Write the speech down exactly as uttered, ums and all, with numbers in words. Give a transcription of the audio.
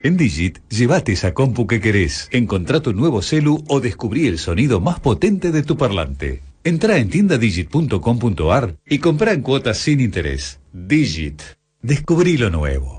En Digit, llévate esa compu que querés, encontrá tu nuevo celu o descubrí el sonido más potente de tu parlante. Entrá en tienda digit punto com punto ar y comprá en cuotas sin interés. Digit. Descubrí lo nuevo.